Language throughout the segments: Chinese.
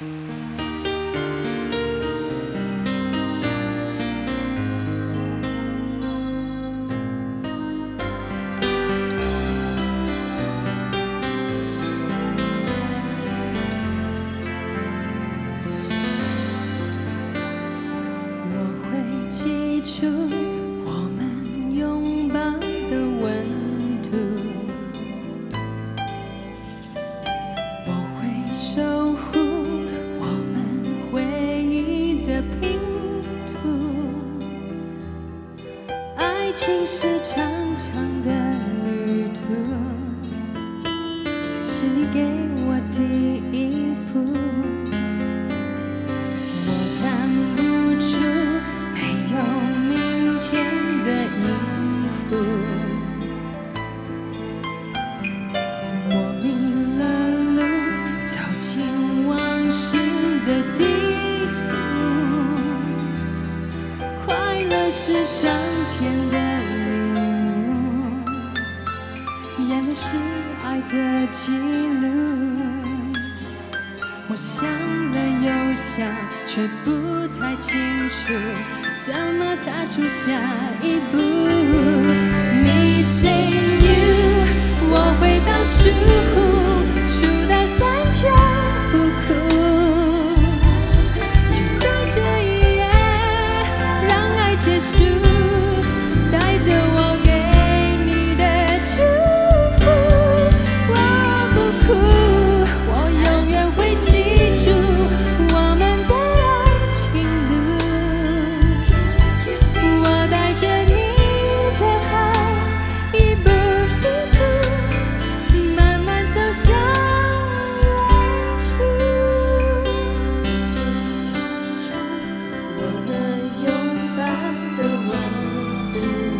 记住我们拥抱的温度，我会守护我们回忆的拼图。爱情是长长的旅途，是你给我第一步。我弹不出没有明天的音符，我迷了路，走进往事的地图。快乐是上天的礼物，眼泪是爱的记录。我想了又想，却不太清楚怎么踏出下一步。Missing you， 我会倒数，数到3就不哭。就在这一夜，让爱结束，带着我给你的祝福。我不哭，我永远会记住我们的爱情路。我带着你的爱，一步一步慢慢走向远处。我们拥抱的温度，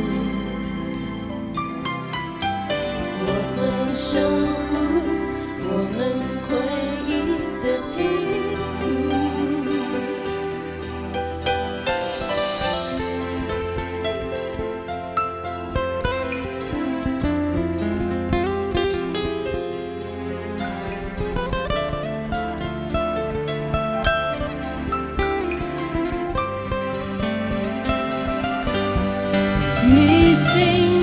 我会守护我们回忆的拼图。Missing